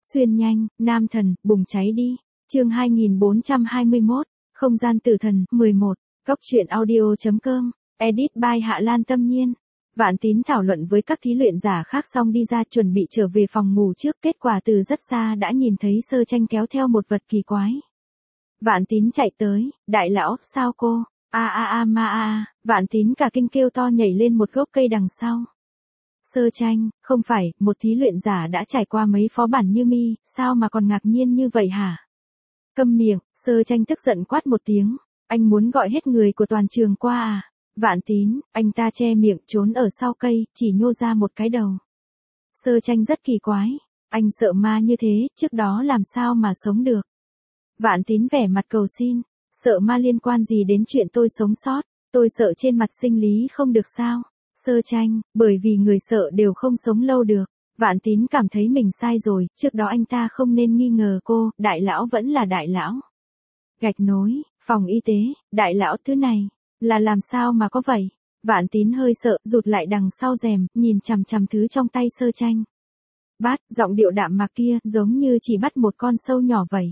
Xuyên nhanh, nam thần, bùng cháy đi. Chương 2421, Không gian tử thần, 11. Góc truyện audio.com. Edit by Hạ Lan Tâm Nhiên. Vạn Tín thảo luận với các thí luyện giả khác xong đi ra chuẩn bị trở về phòng ngủ trước, kết quả từ rất xa đã nhìn thấy Sơ Tranh kéo theo một vật kỳ quái. Vạn Tín chạy tới, đại lão, sao cô? Vạn Tín cả kinh kêu to nhảy lên một gốc cây đằng sau. Sơ Tranh, không phải, một thí luyện giả đã trải qua mấy phó bản như mi, sao mà còn ngạc nhiên như vậy hả? Câm miệng, Sơ Tranh tức giận quát một tiếng, anh muốn gọi hết người của toàn trường qua à? Vạn Tín, anh ta che miệng trốn ở sau cây, chỉ nhô ra một cái đầu. Sơ Tranh rất kỳ quái, anh sợ ma như thế, trước đó làm sao mà sống được? Vạn Tín vẻ mặt cầu xin, sợ ma liên quan gì đến chuyện tôi sống sót, tôi sợ trên mặt sinh lý không được sao? Sơ Tranh, bởi vì người sợ đều không sống lâu được. Vạn Tín cảm thấy mình sai rồi, trước đó anh ta không nên nghi ngờ cô, đại lão vẫn là đại lão. Gạch nối, phòng y tế, đại lão thứ này, là làm sao mà có vậy? Vạn Tín hơi sợ, rụt lại đằng sau rèm, nhìn chằm chằm thứ trong tay Sơ Tranh. Bát, giọng điệu đạm mạc kia, giống như chỉ bắt một con sâu nhỏ vậy.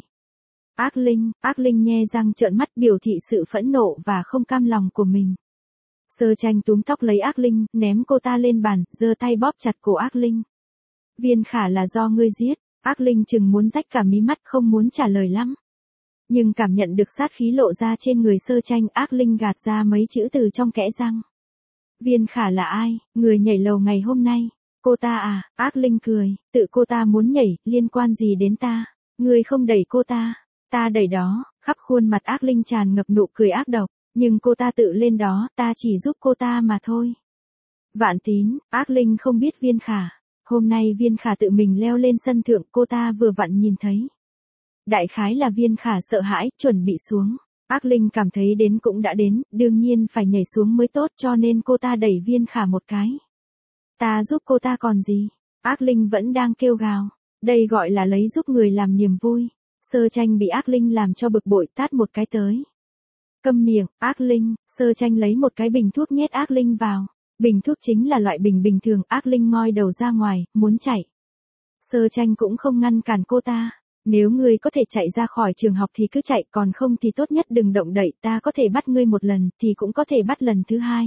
Ác linh nhe răng trợn mắt biểu thị sự phẫn nộ và không cam lòng của mình. Sơ Tranh túm tóc lấy Ác Linh, ném cô ta lên bàn, giơ tay bóp chặt cổ Ác Linh. Viên Khả là do ngươi giết. Ác Linh chừng muốn rách cả mí mắt, không muốn trả lời lắm. Nhưng cảm nhận được sát khí lộ ra trên người Sơ Tranh, Ác Linh gạt ra mấy chữ từ trong kẽ răng. Viên Khả là ai? Người nhảy lầu ngày hôm nay. Cô ta à? Ác Linh cười, tự cô ta muốn nhảy, liên quan gì đến ta? Ngươi không đẩy cô ta, ta đẩy đó. Khắp khuôn mặt Ác Linh tràn ngập nụ cười ác độc. Nhưng cô ta tự lên đó, ta chỉ giúp cô ta mà thôi. Vạn Tín, Ác Linh không biết Viên Khả. Hôm nay Viên Khả tự mình leo lên sân thượng, cô ta vừa vặn nhìn thấy. Đại khái là Viên Khả sợ hãi, chuẩn bị xuống. Ác Linh cảm thấy đến cũng đã đến, đương nhiên phải nhảy xuống mới tốt, cho nên cô ta đẩy Viên Khả một cái. Ta giúp cô ta còn gì? Ác Linh vẫn đang kêu gào. Đây gọi là lấy giúp người làm niềm vui. Sơ Tranh bị Ác Linh làm cho bực bội, tát một cái tới. Câm miệng, Ác Linh. Sơ Tranh lấy một cái bình thuốc nhét Ác Linh vào. Bình thuốc chính là loại bình bình thường. Ác Linh ngoi đầu ra ngoài, muốn chạy. Sơ Tranh cũng không ngăn cản cô ta. Nếu ngươi có thể chạy ra khỏi trường học thì cứ chạy, còn không thì tốt nhất đừng động đậy, ta có thể bắt ngươi một lần, thì cũng có thể bắt lần thứ hai.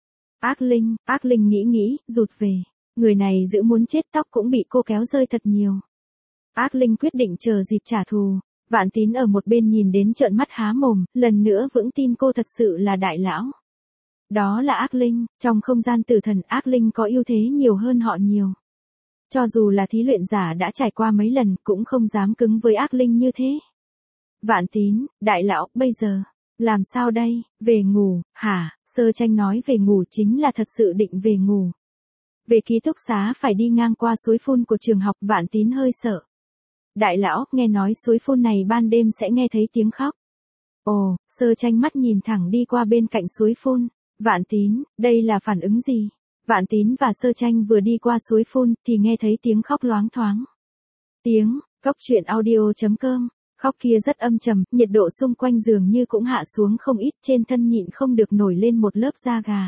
Ác Linh nghĩ, rụt về. Người này giữ muốn chết, tóc cũng bị cô kéo rơi thật nhiều. Ác Linh quyết định chờ dịp trả thù. Vạn Tín ở một bên nhìn đến trợn mắt há mồm, lần nữa vững tin cô thật sự là đại lão. Đó là Ác Linh, trong không gian tử thần Ác Linh có ưu thế nhiều hơn họ nhiều. Cho dù là thí luyện giả đã trải qua mấy lần cũng không dám cứng với Ác Linh như thế. Vạn Tín, đại lão, bây giờ, làm sao đây, về ngủ, hả? Sơ Tranh nói về ngủ chính là thật sự định về ngủ. Về ký túc xá phải đi ngang qua suối phun của trường học, Vạn Tín hơi sợ. Đại lão, nghe nói suối phun này ban đêm sẽ nghe thấy tiếng khóc. Ồ, Sơ Tranh mắt nhìn thẳng đi qua bên cạnh suối phun. Vạn Tín, đây là phản ứng gì? Vạn Tín và Sơ Tranh vừa đi qua suối phun thì nghe thấy tiếng khóc loáng thoáng. Góc truyện audio.com. Khóc kia rất âm trầm, nhiệt độ xung quanh giường như cũng hạ xuống không ít, trên thân nhịn không được nổi lên một lớp da gà.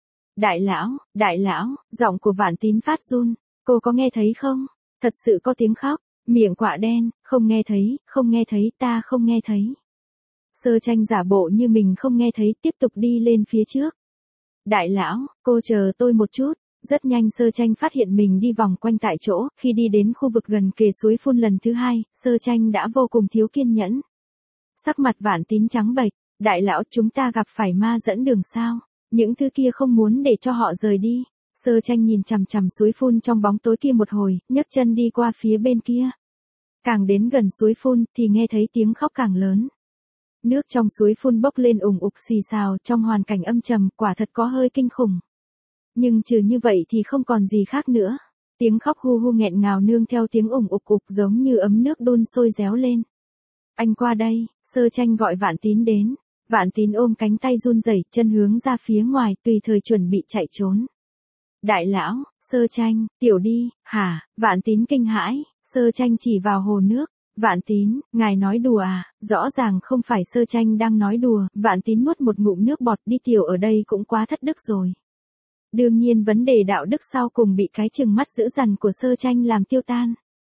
Đại lão, giọng của Vạn Tín phát run. Cô có nghe thấy không? Thật sự có tiếng khóc. Miệng quạ đen, không nghe thấy, ta không nghe thấy. Sơ Tranh giả bộ như mình không nghe thấy, tiếp tục đi lên phía trước. Đại lão, cô chờ tôi một chút. Rất nhanh Sơ Tranh phát hiện mình đi vòng quanh tại chỗ, khi đi đến khu vực gần kề suối phun lần thứ hai, Sơ Tranh đã vô cùng thiếu kiên nhẫn. Sắc mặt Vạn Tín trắng bệch, đại lão, chúng ta gặp phải ma dẫn đường sao? Những thứ kia không muốn để cho họ rời đi. Sơ Tranh nhìn chằm chằm suối phun trong bóng tối kia một hồi, nhấc chân đi qua phía bên kia. Càng đến gần suối phun thì nghe thấy tiếng khóc càng lớn. Nước trong suối phun bốc lên ủng ục xì xào, trong hoàn cảnh âm trầm, quả thật có hơi kinh khủng. Nhưng trừ như vậy thì không còn gì khác nữa. Tiếng khóc hu hu nghẹn ngào nương theo tiếng ủng ục ục giống như ấm nước đun sôi réo lên. Anh qua đây, Sơ Tranh gọi Vạn Tín đến. Vạn Tín ôm cánh tay run rẩy, chân hướng ra phía ngoài, tùy thời chuẩn bị chạy trốn. Đại lão, Sơ Tranh, tiểu đi, hả? Vạn Tín kinh hãi, Sơ Tranh chỉ vào hồ nước. Vạn Tín, ngài nói đùa à? Rõ ràng không phải Sơ Tranh đang nói đùa. Vạn Tín nuốt một ngụm nước bọt, đi tiểu ở đây cũng quá thất đức rồi. Đương nhiên vấn đề đạo đức sau cùng bị cái chừng mắt dữ dằn của Sơ Tranh làm tiêu tan.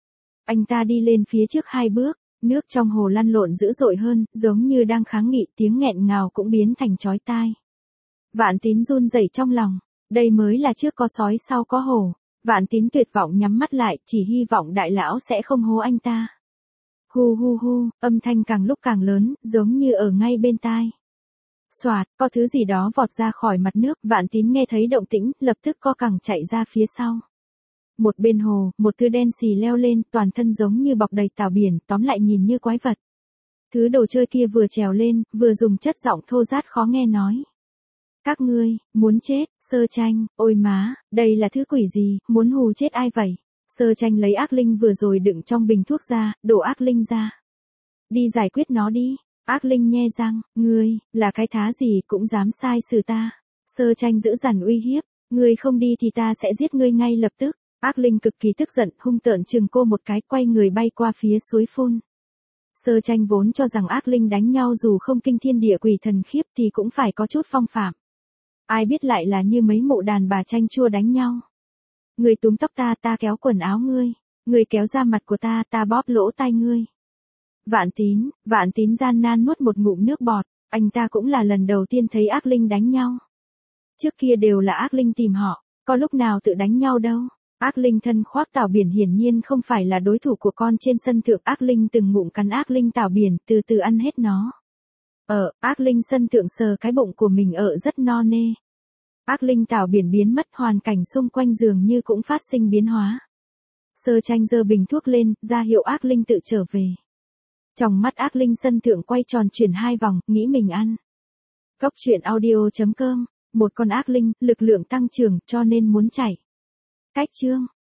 Anh ta đi lên phía trước 2 bước, nước trong hồ lăn lộn dữ dội hơn, giống như đang kháng nghị, tiếng nghẹn ngào cũng biến thành chói tai. Vạn Tín run rẩy trong lòng, đây mới là trước có sói sau có hổ. Vạn Tín tuyệt vọng nhắm mắt lại, chỉ hy vọng đại lão sẽ không hố anh ta. Hu hu hu, âm thanh càng lúc càng lớn, giống như ở ngay bên tai. Xoạt, có thứ gì đó vọt ra khỏi mặt nước, Vạn Tín nghe thấy động tĩnh, lập tức co cẳng chạy ra phía sau. Một bên hồ, một thứ đen xì leo lên, toàn thân giống như bọc đầy tảo biển, tóm lại nhìn như quái vật. Thứ đồ chơi kia vừa trèo lên, vừa dùng chất giọng thô rát khó nghe nói. Các ngươi, muốn chết, Sơ Tranh, ôi má, đây là thứ quỷ gì, muốn hù chết ai vậy? Sơ Tranh lấy ác linh vừa rồi đựng trong bình thuốc ra, đổ ác linh ra. Đi giải quyết nó đi. Ác linh nhe răng, ngươi, là cái thá gì cũng dám sai xử ta. Sơ Tranh giữ dằn uy hiếp, ngươi không đi thì ta sẽ giết ngươi ngay lập tức. Ác linh cực kỳ tức giận, hung tợn chừng cô một cái, quay người bay qua phía suối phun. Sơ Tranh vốn cho rằng ác linh đánh nhau dù không kinh thiên địa quỷ thần khiếp thì cũng phải có chút phong phạm. Ai biết lại là như mấy mụ đàn bà chanh chua đánh nhau. Ngươi túm tóc ta, ta kéo quần áo ngươi. Ngươi kéo ra mặt của ta, ta bóp lỗ tai ngươi. Vạn Tín gian nan nuốt một ngụm nước bọt, anh ta cũng là lần đầu tiên thấy ác linh đánh nhau. Trước kia đều là ác linh tìm họ, có lúc nào tự đánh nhau đâu. Ác linh thân khoác tảo biển hiển nhiên không phải là đối thủ của con trên sân thượng. Ác linh từng ngụm cắn ác linh tảo biển, từ từ ăn hết nó. Ác linh sân thượng sờ cái bụng của mình rất no nê. Ác linh tảo biển biến mất, hoàn cảnh xung quanh dường như cũng phát sinh biến hóa. Sơ Tranh giơ bình thuốc lên, ra hiệu ác linh tự trở về. Trong mắt ác linh sân thượng quay tròn chuyển 2 vòng, nghĩ mình ăn. Cốc truyện audio.com, một con ác linh, lực lượng tăng trưởng cho nên muốn chạy. Cách chương.